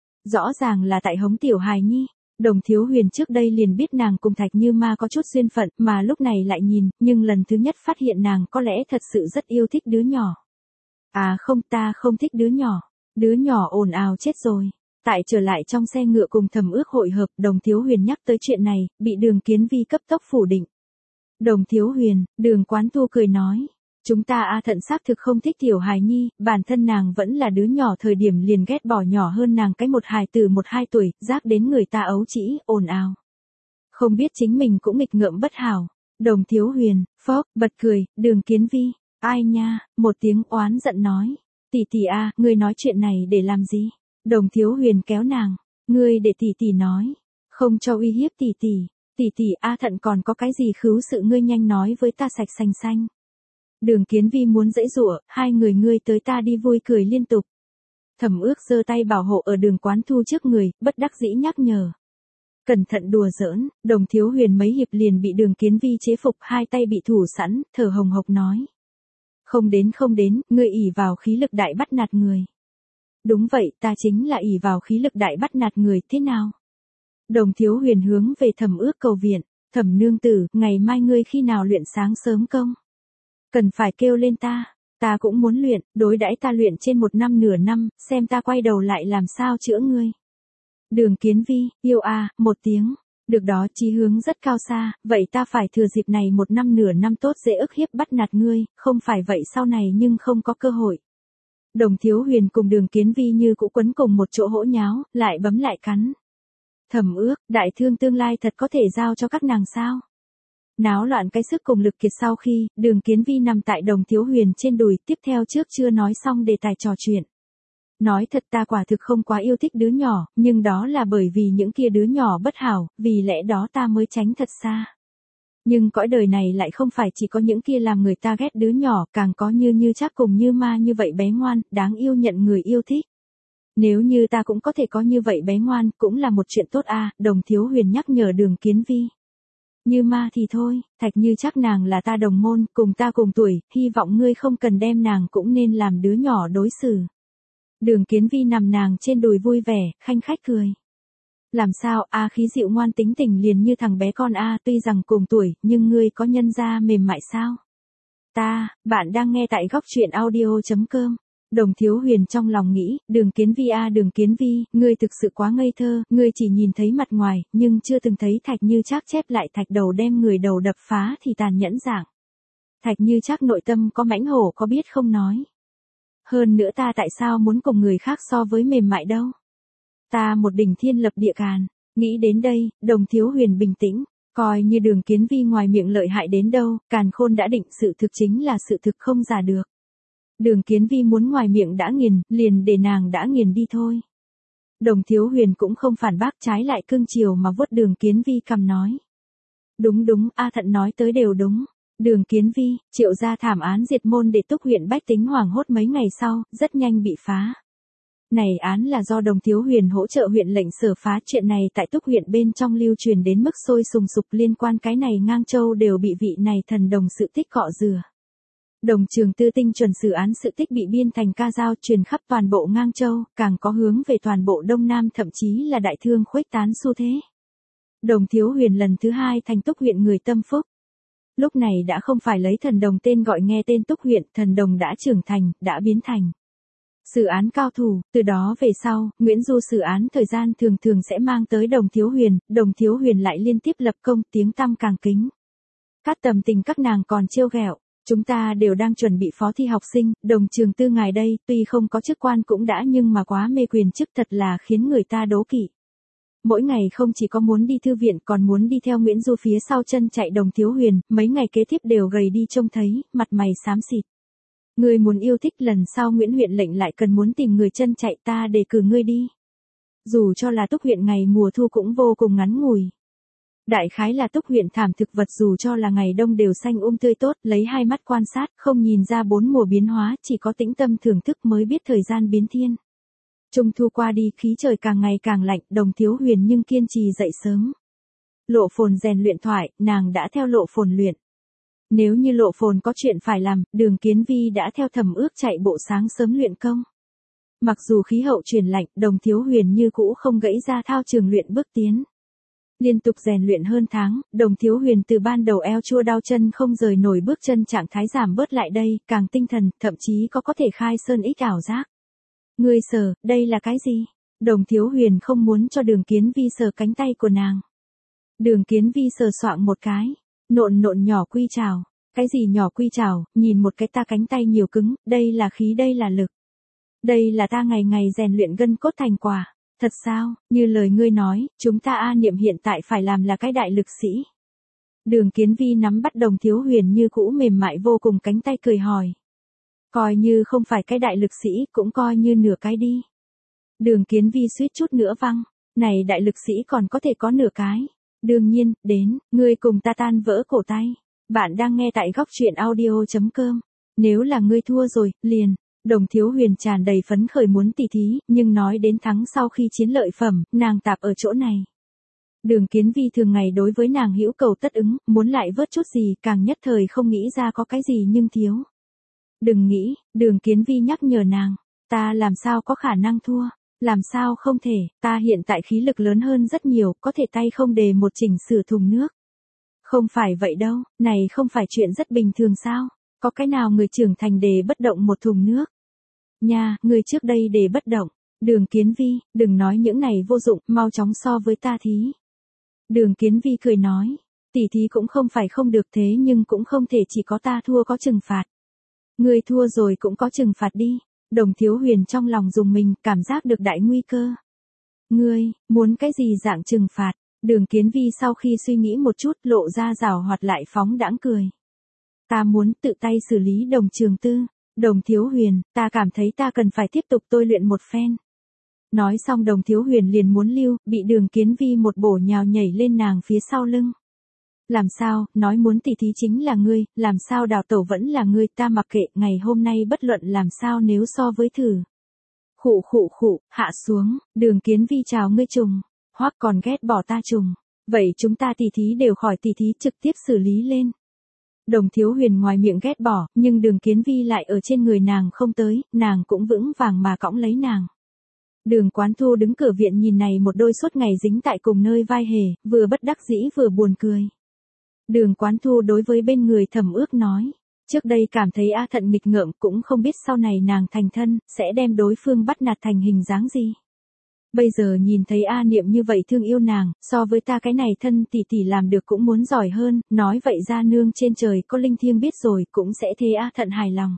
Rõ ràng là tại hống tiểu hài nhi. Đồng Thiếu Huyền trước đây liền biết nàng cùng Thạch Như Ma có chút duyên phận, mà lúc này lại nhìn, nhưng lần thứ nhất phát hiện nàng có lẽ thật sự rất yêu thích đứa nhỏ. Không, ta không thích đứa nhỏ. Đứa nhỏ ồn ào chết rồi. Tại trở lại trong xe ngựa cùng Thẩm Ước hội hợp, Đồng Thiếu Huyền nhắc tới chuyện này, bị Đường Kiến Vi cấp tốc phủ định. Đồng Thiếu Huyền, Đường Quán Thu cười nói. Chúng ta thận xác thực không thích tiểu hài nhi, bản thân nàng vẫn là đứa nhỏ thời điểm liền ghét bỏ nhỏ hơn nàng cái một hài từ 1-2 tuổi, rác đến người ta ấu trĩ, ồn ào. Không biết chính mình cũng nghịch ngợm bất hảo. Đồng Thiếu Huyền, phốc, bật cười, Đường Kiến Vi, ai nha, một tiếng oán giận nói. Tỷ tỷ ngươi nói chuyện này để làm gì? Đồng Thiếu Huyền kéo nàng, ngươi để tỷ tỷ nói, không cho uy hiếp tỷ tỷ. Tỷ tỷ thận còn có cái gì khứu sự ngươi nhanh nói với ta sạch sành xanh. Đường Kiến Vi muốn giãy giụa, hai người ngươi tới ta đi vui cười liên tục. Thẩm Ước giơ tay bảo hộ ở Đường Quán Thu trước người, bất đắc dĩ nhắc nhở. Cẩn thận đùa giỡn, Đồng Thiếu Huyền mấy hiệp liền bị Đường Kiến Vi chế phục, hai tay bị thủ sẵn, thở hồng hộc nói. Không đến, ngươi ỷ vào khí lực đại bắt nạt người. Đúng vậy, ta chính là ỷ vào khí lực đại bắt nạt người, thế nào? Đồng Thiếu Huyền hướng về Thẩm Ước cầu viện, Thẩm nương tử, ngày mai ngươi khi nào luyện sáng sớm công? Cần phải kêu lên ta cũng muốn luyện, đối đãi ta luyện trên 1 năm nửa năm, xem ta quay đầu lại làm sao chữa ngươi. Đường Kiến Vi, yêu một tiếng, được đó, chí hướng rất cao xa, vậy ta phải thừa dịp này 1 năm nửa năm tốt dễ ức hiếp bắt nạt ngươi, không phải vậy sau này nhưng không có cơ hội. Đồng Thiếu Huyền cùng Đường Kiến Vi như cũ quấn cùng một chỗ hỗ nháo, lại bấm lại cắn. Thầm ước, đại thương tương lai thật có thể giao cho các nàng sao? Náo loạn cái sức cùng lực kiệt sau khi, Đường Kiến Vi nằm tại Đồng Thiếu Huyền trên đùi, tiếp theo trước chưa nói xong đề tài trò chuyện. Nói thật ta quả thực không quá yêu thích đứa nhỏ, nhưng đó là bởi vì những kia đứa nhỏ bất hảo, vì lẽ đó ta mới tránh thật xa. Nhưng cõi đời này lại không phải chỉ có những kia làm người ta ghét đứa nhỏ, càng có như chắc cùng Như Ma như vậy bé ngoan, đáng yêu nhận người yêu thích. Nếu như ta cũng có thể có như vậy bé ngoan, cũng là một chuyện tốt a. Đồng Thiếu Huyền nhắc nhở Đường Kiến Vi. Như Ma thì thôi, Thạch Như chắc nàng là ta đồng môn, cùng ta cùng tuổi, hy vọng ngươi không cần đem nàng cũng nên làm đứa nhỏ đối xử. Đường Kiến Vi nằm nàng trên đùi vui vẻ, khanh khách cười. Làm sao, a khí dịu ngoan tính tình liền như thằng bé con a, tuy rằng cùng tuổi, nhưng ngươi có nhân da mềm mại sao? Bạn đang nghe tại góc truyện audio.com. Đồng Thiếu Huyền trong lòng nghĩ, Đường Kiến Vi a Đường Kiến Vi, ngươi thực sự quá ngây thơ, ngươi chỉ nhìn thấy mặt ngoài, nhưng chưa từng thấy Thạch Như Trác chép lại thạch đầu đem người đầu đập phá thì tàn nhẫn dạng. Thạch Như Trác nội tâm có mãnh hổ có biết không nói. Hơn nữa ta tại sao muốn cùng người khác so với mềm mại đâu? Ta một đỉnh thiên lập địa càn. Nghĩ đến đây, Đồng Thiếu Huyền bình tĩnh, coi như Đường Kiến Vi ngoài miệng lợi hại đến đâu, càn khôn đã định sự thực chính là sự thực không giả được. Đường Kiến Vi muốn ngoài miệng đã nghiền, liền để nàng đã nghiền đi thôi. Đồng Thiếu Huyền cũng không phản bác, trái lại cưng chiều mà vuốt Đường Kiến Vi cằm nói. Đúng, A Thận nói tới đều đúng. Đường Kiến Vi, Triệu gia thảm án diệt môn để Túc huyện bách tính hoảng hốt mấy ngày sau, rất nhanh bị phá. Này án là do Đồng Thiếu Huyền hỗ trợ huyện lệnh sở phá, chuyện này tại Túc huyện bên trong lưu truyền đến mức sôi sùng sục, liên quan cái này Ngang Châu đều bị vị này thần đồng sự tích cọ rửa. Đồng Trường Tư tinh chuẩn xử án sự tích bị biên thành ca dao truyền khắp toàn bộ Ngang Châu, càng có hướng về toàn bộ Đông Nam, thậm chí là đại thương khuếch tán xu thế. Đồng Thiếu Huyền lần thứ hai thành Túc huyện người tâm phúc. Lúc này đã không phải lấy thần đồng tên gọi nghe tên Túc huyện, thần đồng đã trưởng thành, đã biến thành xử án cao thủ. Từ đó về sau, Nguyễn Du xử án thời gian thường sẽ mang tới Đồng Thiếu Huyền lại liên tiếp lập công, tiếng tăm càng kính. Cát Tầm Tình các nàng còn trêu ghẹo, chúng ta đều đang chuẩn bị phó thi học sinh, Đồng Trường Tư ngài đây, tuy không có chức quan cũng đã nhưng mà quá mê quyền chức thật là khiến người ta đố kỵ. Mỗi ngày không chỉ có muốn đi thư viện còn muốn đi theo Nguyễn Du phía sau chân chạy. Đồng Thiếu Huyền, mấy ngày kế tiếp đều gầy đi trông thấy, mặt mày xám xịt. Ngươi muốn yêu thích lần sau Nguyễn huyện lệnh lại cần muốn tìm người chân chạy, ta đề cử ngươi đi. Dù cho là Túc huyện ngày mùa thu cũng vô cùng ngắn ngủi. Đại khái là Túc huyện thảm thực vật dù cho là ngày đông đều xanh tươi tốt, lấy hai mắt quan sát, không nhìn ra bốn mùa biến hóa, chỉ có tĩnh tâm thưởng thức mới biết thời gian biến thiên. Trung thu qua đi, khí trời càng ngày càng lạnh, Đồng Thiếu Huyền nhưng kiên trì dậy sớm. Lộ Phồn rèn luyện thoại, nàng đã theo Lộ Phồn luyện. Nếu như Lộ Phồn có chuyện phải làm, Đường Kiến Vi đã theo Thẩm Ước chạy bộ sáng sớm luyện công. Mặc dù khí hậu chuyển lạnh, Đồng Thiếu Huyền như cũ không gãy ra thao trường luyện bước tiến. Liên tục rèn luyện hơn tháng, Đồng Thiếu Huyền từ ban đầu eo chua đau chân không rời nổi bước chân trạng thái giảm bớt lại đây, càng tinh thần, thậm chí có thể khai sơn ít ảo giác. Ngươi sờ, đây là cái gì? Đồng Thiếu Huyền không muốn cho Đường Kiến Vi sờ cánh tay của nàng. Đường Kiến Vi sờ soạng một cái, nộn nhỏ quy trào. Cái gì nhỏ quy trào, nhìn một cái ta cánh tay nhiều cứng, đây là khí đây là lực. Đây là ta ngày ngày rèn luyện gân cốt thành quả. Thật sao, như lời ngươi nói, chúng ta niệm hiện tại phải làm là cái đại lực sĩ. Đường Kiến Vi nắm bắt Đồng Thiếu Huyền như cũ mềm mại vô cùng cánh tay cười hỏi. Coi như không phải cái đại lực sĩ, cũng coi như nửa cái đi. Đường Kiến Vi suýt chút nữa văng, này đại lực sĩ còn có thể có nửa cái. Đương nhiên, đến, ngươi cùng ta tan vỡ cổ tay. Bạn đang nghe tại góc truyện audio.com. Nếu là ngươi thua rồi, liền. Đồng Thiếu Huyền tràn đầy phấn khởi muốn tỉ thí, nhưng nói đến thắng sau khi chiến lợi phẩm, nàng tạp ở chỗ này. Đường Kiến Vi thường ngày đối với nàng hữu cầu tất ứng, muốn lại vớt chút gì, càng nhất thời không nghĩ ra có cái gì nhưng thiếu. Đừng nghĩ, Đường Kiến Vi nhắc nhở nàng, ta làm sao có khả năng thua, làm sao không thể, ta hiện tại khí lực lớn hơn rất nhiều, có thể tay không đề một chỉnh sửa thùng nước. Không phải vậy đâu, này không phải chuyện rất bình thường sao, có cái nào người trưởng thành đề bất động một thùng nước. Nha, người trước đây đề bất động. Đường Kiến Vi, đừng nói những này vô dụng, mau chóng so với ta thí. Đường Kiến Vi cười nói, tỉ thí cũng không phải không được thế nhưng cũng không thể chỉ có ta thua có trừng phạt. Người thua rồi cũng có trừng phạt đi. Đồng Thiếu Huyền trong lòng dùng mình, cảm giác được đại nguy cơ. Ngươi, muốn cái gì dạng trừng phạt? Đường Kiến Vi sau khi suy nghĩ một chút lộ ra rào hoạt lại phóng đãng cười. Ta muốn tự tay xử lý Đồng Trường Tư. Đồng Thiếu Huyền, ta cảm thấy ta cần phải tiếp tục tôi luyện một phen. Nói xong Đồng Thiếu Huyền liền muốn lưu, bị Đường Kiến Vi một bổ nhào nhảy lên nàng phía sau lưng. Làm sao, nói muốn tỉ thí chính là ngươi, làm sao đào tẩu vẫn là ngươi, ta mặc kệ, ngày hôm nay bất luận làm sao nếu so với thử. Khụ, hạ xuống, Đường Kiến Vi chào ngươi trùng, Hoắc còn ghét bỏ ta trùng, vậy chúng ta tỉ thí đều khỏi tỉ thí trực tiếp xử lý lên. Đồng Thiếu Huyền ngoài miệng ghét bỏ, nhưng Đường Kiến Vi lại ở trên người nàng không tới, nàng cũng vững vàng mà cõng lấy nàng. Đường Quán Thu đứng cửa viện nhìn này một đôi suốt ngày dính tại cùng nơi vai hề, vừa bất đắc dĩ vừa buồn cười. Đường Quán Thu đối với bên người Thẩm Ước nói, trước đây cảm thấy A Thận nghịch ngợm, cũng không biết sau này nàng thành thân, sẽ đem đối phương bắt nạt thành hình dáng gì. Bây giờ nhìn thấy A Niệm như vậy thương yêu nàng, so với ta cái này thân tỷ tỷ làm được cũng muốn giỏi hơn, nói vậy gia nương trên trời có linh thiêng biết rồi, cũng sẽ thế A Thận hài lòng.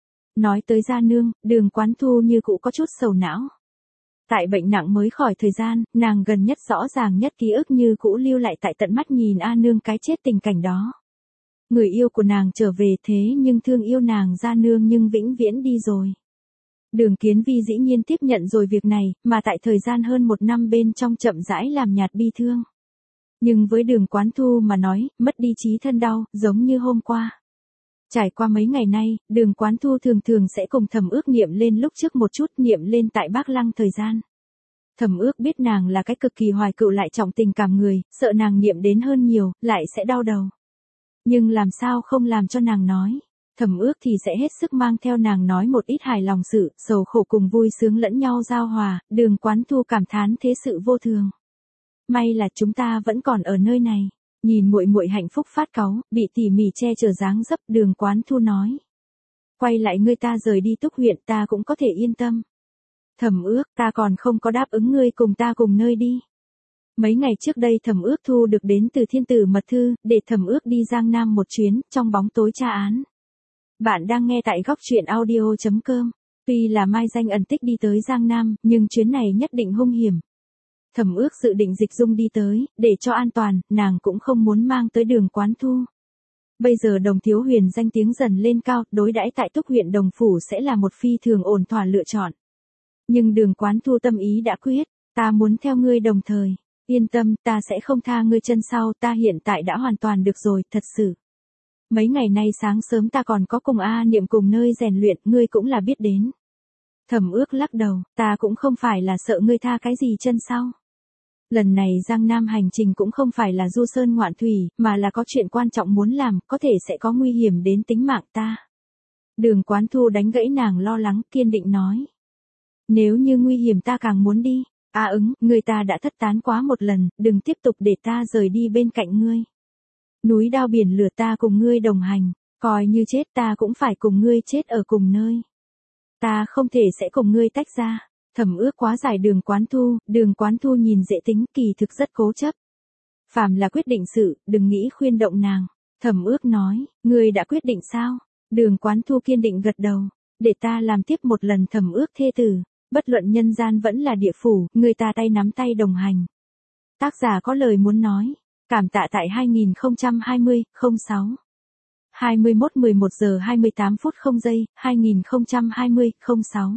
Nói tới gia nương, Đường Quán Thu như cũ có chút sầu não. Tại bệnh nặng mới khỏi thời gian, nàng gần nhất rõ ràng nhất ký ức như cũ lưu lại tại tận mắt nhìn A nương cái chết tình cảnh đó. Người yêu của nàng trở về thế nhưng thương yêu nàng gia nương nhưng vĩnh viễn đi rồi. Đường Kiến Vi dĩ nhiên tiếp nhận rồi việc này, mà tại thời gian hơn 1 năm bên trong chậm rãi làm nhạt bi thương. Nhưng với Đường Quán Thu mà nói, mất đi trí thân đau, giống như hôm qua. Trải qua mấy ngày nay, Đường Quán Thu thường thường sẽ cùng Thẩm Ước niệm lên lúc trước một chút, niệm lên tại Bác Lăng thời gian. Thẩm Ước biết nàng là cái cực kỳ hoài cựu lại trọng tình cảm người, sợ nàng niệm đến hơn nhiều, lại sẽ đau đầu. Nhưng làm sao không làm cho nàng nói. Thẩm Ước thì sẽ hết sức mang theo nàng nói một ít hài lòng sự, sầu khổ cùng vui sướng lẫn nhau giao hòa, Đường Quán Thu cảm thán thế sự vô thường. May là chúng ta vẫn còn ở nơi này. Nhìn muội muội hạnh phúc phát cáu, bị tỉ mỉ che chở dáng dấp, Đường Quán Thu nói. Quay lại ngươi ta rời đi Túc huyện ta cũng có thể yên tâm. Thẩm Ước, ta còn không có đáp ứng ngươi cùng ta cùng nơi đi. Mấy ngày trước đây Thẩm Ước thu được đến từ thiên tử mật thư, để Thẩm Ước đi Giang Nam một chuyến, trong bóng tối tra án. Bạn đang nghe tại góc truyện audio.com. Tuy là mai danh ẩn tích đi tới Giang Nam, nhưng chuyến này nhất định hung hiểm. Thẩm Ước dự định dịch dung đi tới, để cho an toàn, nàng cũng không muốn mang tới Đường Quán Thu. Bây giờ Đồng Thiếu Huyền danh tiếng dần lên cao, đối đãi tại Túc huyện Đồng Phủ sẽ là một phi thường ổn thỏa lựa chọn. Nhưng Đường Quán Thu tâm ý đã quyết, ta muốn theo ngươi đồng thời. Yên tâm, ta sẽ không tha ngươi chân sau, ta hiện tại đã hoàn toàn được rồi, thật sự. Mấy ngày nay sáng sớm ta còn có cùng A Niệm cùng nơi rèn luyện, ngươi cũng là biết đến. Thẩm Ước lắc đầu, ta cũng không phải là sợ ngươi tha cái gì chân sau. Lần này Giang Nam hành trình cũng không phải là du sơn ngoạn thủy, mà là có chuyện quan trọng muốn làm, có thể sẽ có nguy hiểm đến tính mạng ta. Đường Quán Thu đánh gãy nàng lo lắng, kiên định nói. Nếu như nguy hiểm ta càng muốn đi. Người ta đã thất tán quá một lần, đừng tiếp tục để ta rời đi bên cạnh ngươi. Núi đao biển lửa ta cùng ngươi đồng hành, coi như chết ta cũng phải cùng ngươi chết ở cùng nơi. Ta không thể sẽ cùng ngươi tách ra. Thẩm Ước quá giải Đường Quán Thu nhìn dễ tính, kỳ thực rất cố chấp. Phàm là quyết định sự, đừng nghĩ khuyên động nàng. Thẩm Ước nói, ngươi đã quyết định sao? Đường Quán Thu kiên định gật đầu, để ta làm tiếp một lần Thẩm Ước thê tử. Bất luận nhân gian vẫn là địa phủ, người ta tay nắm tay đồng hành. Tác giả có lời muốn nói. Cảm tạ tại 2020, 06. 21:11 giờ 28 phút 0 giây, 2020, 06.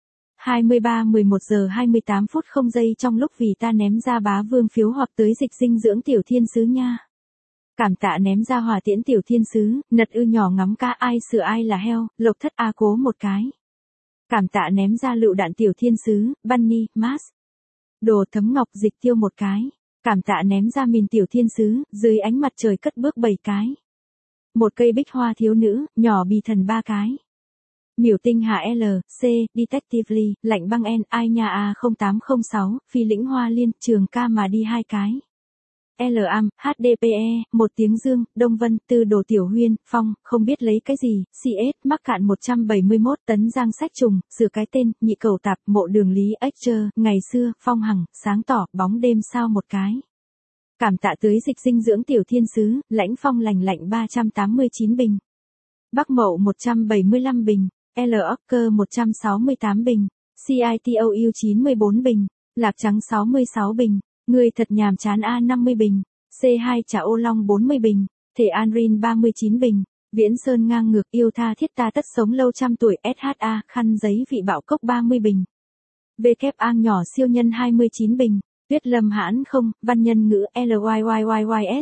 23:11 giờ 28 phút 0 giây trong lúc vì ta ném ra bá vương phiếu hoặc tới dịch dinh dưỡng tiểu thiên sứ nha. Cảm tạ ném ra hỏa tiễn tiểu thiên sứ, nật ư nhỏ ngắm ca ai sửa ai là heo, lộc thất A cố một cái. Cảm tạ ném ra lựu đạn tiểu thiên sứ, Bunny, Mars. Đồ thấm ngọc dịch tiêu một cái. Cảm tạ ném ra mìn tiểu thiên sứ, dưới ánh mặt trời cất bước 7 cái. Một cây bích hoa thiếu nữ, nhỏ bì thần 3 cái. Miểu tinh hạ L, C, Detectively, lạnh băng N, ai nhà A0806, phi lĩnh hoa liên, trường ca mà đi 2 cái. L am, HDPE, 1 tiếng dương, Đông Vân, Tư đồ tiểu huyên, Phong, không biết lấy cái gì, CS, mắc cạn 171 tấn giang sách trùng, sửa cái tên, nhị cầu tạp, mộ đường lý Excher, ngày xưa, Phong hằng, sáng tỏ, bóng đêm sao một cái. Cảm tạ tưới dịch dinh dưỡng tiểu thiên sứ, lãnh phong lành lạnh 389 bình. Bắc Mậu 175 bình. L Ocker 168 bình, CITOU 94 bình, lạc trắng 66 bình, người thật nhàm chán A 50 bình, C2 trà ô long 40 bình, thể Anrin 39 bình, Viễn Sơn ngang ngược yêu tha thiết ta tất sống lâu trăm tuổi SHA khăn giấy vị bạo cốc 30 bình. VKA nhỏ siêu nhân 29 bình, Tuyết Lâm hãn không, văn nhân ngữ LYYYYS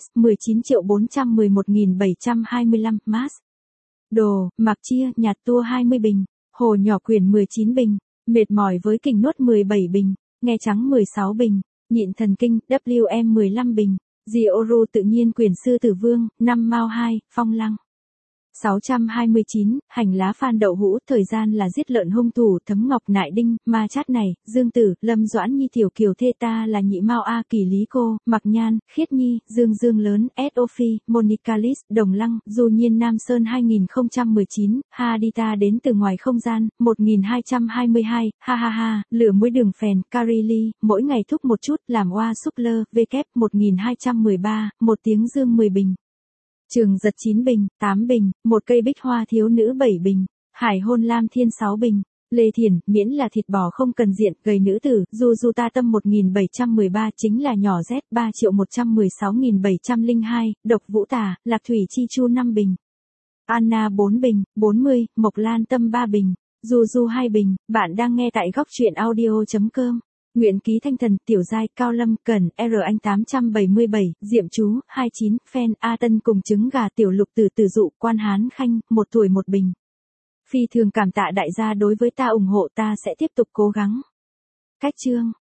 19.411.725 mass. Đồ, mặc chia, nhạt tua 20 bình, hồ nhỏ quyển 19 bình, mệt mỏi với kình nốt 17 bình, nghe trắng 16 bình, nhịn thần kinh, WM 15 bình, Dioru tự nhiên quyển sư tử vương, 5 Mao 2, phong lăng. 629, hành lá phan đậu hũ, thời gian là giết lợn hung thủ, Thấm Ngọc Nại Đinh, ma chát này, Dương Tử, Lâm Doãn Nhi tiểu kiều thê ta là nhị Mao A Kỳ Lý Cô, Mặc Nhan, Khiết Nhi, Dương Dương lớn, Sophie, Monica Lis, Đồng Lăng, Du Nhiên Nam Sơn 2019, Hadita đến từ ngoài không gian, 1222, ha ha ha, lửa muối đường phèn, Carly, mỗi ngày thúc một chút, làm oa súp lơ, VK, 1213, một tiếng dương 10 bình. Trường Giật 9 bình, 8 bình, một cây bích hoa thiếu nữ 7 bình, Hải Hôn Lam Thiên 6 bình, Lê Thiển, miễn là thịt bò không cần diện, gầy nữ tử, Du Ta Tâm 1713 chính là nhỏ Z 3.116.702, Độc Vũ Tà, Lạc Thủy Chi Chu 5 bình, Anna 4 bình, 40, Mộc Lan Tâm 3 bình, Du 2 bình, bạn đang nghe tại góc truyện audio.com. Nguyện ký thanh thần, tiểu giai, Cao Lâm, Cần, R Anh 877, Diệm Chú, 29, Phen, A Tân cùng trứng gà tiểu lục tử tử dụ, Quan Hán Khanh, 1 tuổi 1 bình. Phi thường cảm tạ đại gia đối với ta ủng hộ ta sẽ tiếp tục cố gắng. Cách chương.